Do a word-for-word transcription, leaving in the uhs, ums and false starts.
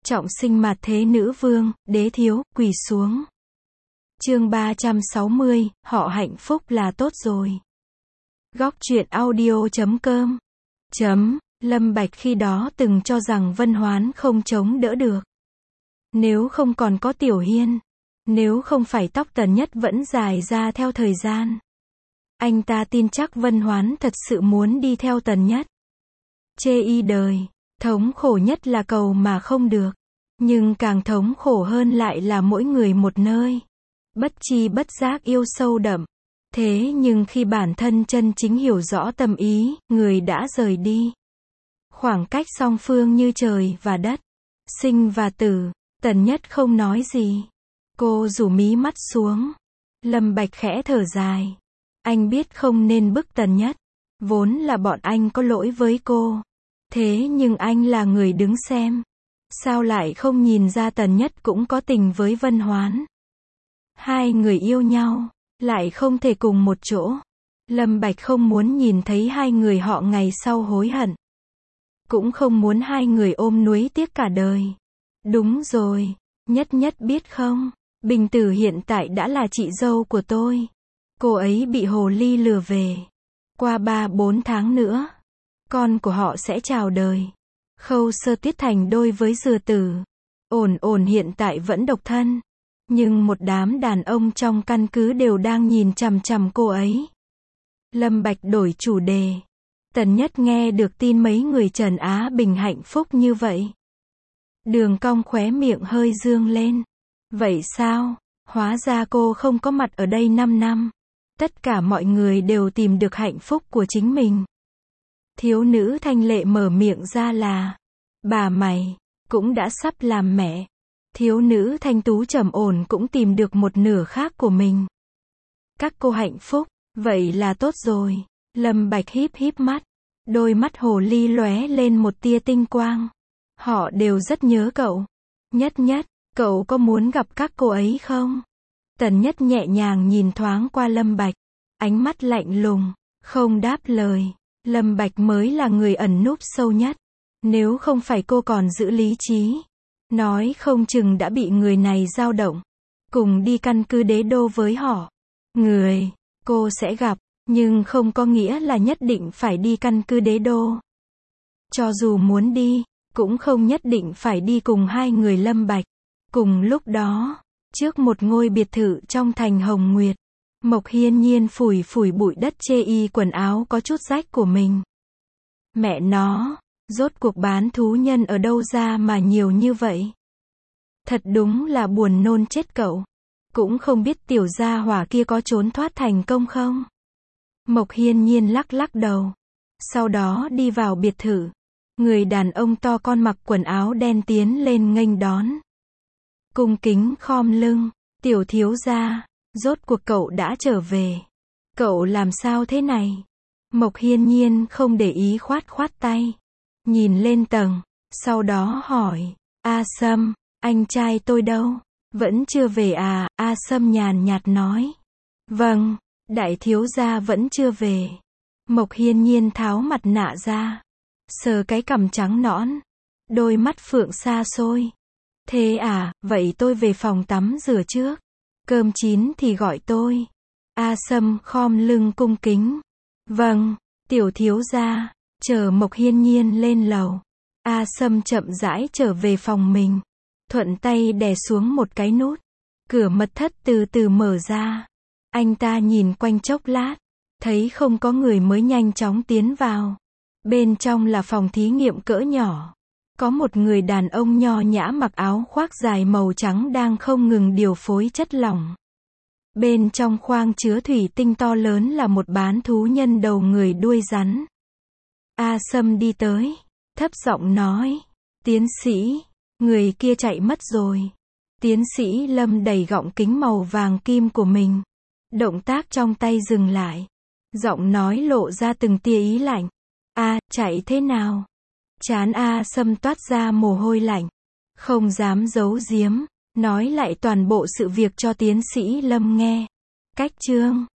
Trọng sinh mạt thế nữ vương, đế thiếu, quỳ xuống. Chương ba trăm sáu mươi, họ hạnh phúc là tốt rồi. Góc truyện audio chấm com. Chấm, Lâm Bạch khi đó từng cho rằng Vân Hoán không chống đỡ được. Nếu không còn có Tiểu Hiên, nếu không phải tóc Tần Nhất vẫn dài ra theo thời gian, anh ta tin chắc Vân Hoán thật sự muốn đi theo Tần Nhất. Chê y đời, thống khổ nhất là cầu mà không được. Nhưng càng thống khổ hơn lại là mỗi người một nơi. Bất chi bất giác yêu sâu đậm. Thế nhưng khi bản thân chân chính hiểu rõ tâm ý, người đã rời đi. Khoảng cách song phương như trời và đất. Sinh và tử, Tần Nhất không nói gì. Cô rủ mí mắt xuống. Lâm Bạch khẽ thở dài. Anh biết không nên bức Tần Nhất. Vốn là bọn anh có lỗi với cô. Thế nhưng anh là người đứng xem. Sao lại không nhìn ra Tần Nhất cũng có tình với Vân Hoán. Hai người yêu nhau, lại không thể cùng một chỗ. Lâm Bạch không muốn nhìn thấy hai người họ ngày sau hối hận. Cũng không muốn hai người ôm nuối tiếc cả đời. Đúng rồi, Nhất Nhất biết không, Bình Tử hiện tại đã là chị dâu của tôi. Cô ấy bị hồ ly lừa về. Qua ba bốn tháng nữa, con của họ sẽ chào đời. Khâu Sơ Tuyết thành đôi với Dừa Tử. Ổn Ổn hiện tại vẫn độc thân. Nhưng một đám đàn ông trong căn cứ đều đang nhìn chằm chằm cô ấy. Lâm Bạch đổi chủ đề. Tần Nhất nghe được tin mấy người Trần Á Bình hạnh phúc như vậy. Đường cong khóe miệng hơi dương lên. Vậy sao? Hóa ra cô không có mặt ở đây năm năm. Tất cả mọi người đều tìm được hạnh phúc của chính mình. Thiếu nữ thanh lệ mở miệng ra là, bà mày, cũng đã sắp làm mẹ. Thiếu nữ thanh tú trầm ổn cũng tìm được một nửa khác của mình. Các cô hạnh phúc, vậy là tốt rồi. Lâm Bạch híp híp mắt. Đôi mắt hồ ly lóe lên một tia tinh quang. Họ đều rất nhớ cậu. Nhất Nhất, cậu có muốn gặp các cô ấy không? Tần Nhất nhẹ nhàng nhìn thoáng qua Lâm Bạch. Ánh mắt lạnh lùng, không đáp lời. Lâm Bạch mới là người ẩn núp sâu nhất. Nếu không phải cô còn giữ lý trí, nói không chừng đã bị người này dao động. Cùng đi căn cứ đế đô với họ. Người, cô sẽ gặp, nhưng không có nghĩa là nhất định phải đi căn cứ đế đô. Cho dù muốn đi, cũng không nhất định phải đi cùng hai người Lâm Bạch. Cùng lúc đó, trước một ngôi biệt thự trong thành Hồng Nguyệt, Mộc Hiên Nhiên phủi phủi bụi đất chê y quần áo có chút rách của mình. Mẹ nó, rốt cuộc bán thú nhân ở đâu ra mà nhiều như vậy? Thật đúng là buồn nôn chết cậu. Cũng không biết tiểu gia hỏa kia có trốn thoát thành công không? Mộc Hiên Nhiên lắc lắc đầu. Sau đó đi vào biệt thự. Người đàn ông to con mặc quần áo đen tiến lên nghênh đón. Cung kính khom lưng. Tiểu thiếu gia, rốt cuộc cậu đã trở về. Cậu làm sao thế này? Mộc Hiên Nhiên không để ý khoát khoát tay. Nhìn lên tầng. Sau đó hỏi. A Sâm, anh trai tôi đâu? Vẫn chưa về à? A Sâm nhàn nhạt nói. Vâng, đại thiếu gia vẫn chưa về. Mộc Hiên Nhiên tháo mặt nạ ra. Sờ cái cằm trắng nõn. Đôi mắt phượng xa xôi. Thế à, vậy tôi về phòng tắm rửa trước. Cơm chín thì gọi tôi. A Sâm khom lưng cung kính. Vâng, tiểu thiếu gia. Chờ Mộc Hiên Nhiên lên lầu. A Sâm chậm rãi trở về phòng mình. Thuận tay đè xuống một cái nút. Cửa mật thất từ từ mở ra. Anh ta nhìn quanh chốc lát. Thấy không có người mới nhanh chóng tiến vào. Bên trong là phòng thí nghiệm cỡ nhỏ. Có một người đàn ông nho nhã mặc áo khoác dài màu trắng đang không ngừng điều phối chất lỏng. Bên trong khoang chứa thủy tinh to lớn là một bán thú nhân đầu người đuôi rắn. A Sâm đi tới, thấp giọng nói. Tiến sĩ, người kia chạy mất rồi. Tiến sĩ Lâm đẩy gọng kính màu vàng kim của mình. Động tác trong tay dừng lại. Giọng nói lộ ra từng tia ý lạnh. A, chạy thế nào? Trán A Sâm toát ra mồ hôi lạnh. Không dám giấu giếm, nói lại toàn bộ sự việc cho tiến sĩ Lâm nghe. Cách chương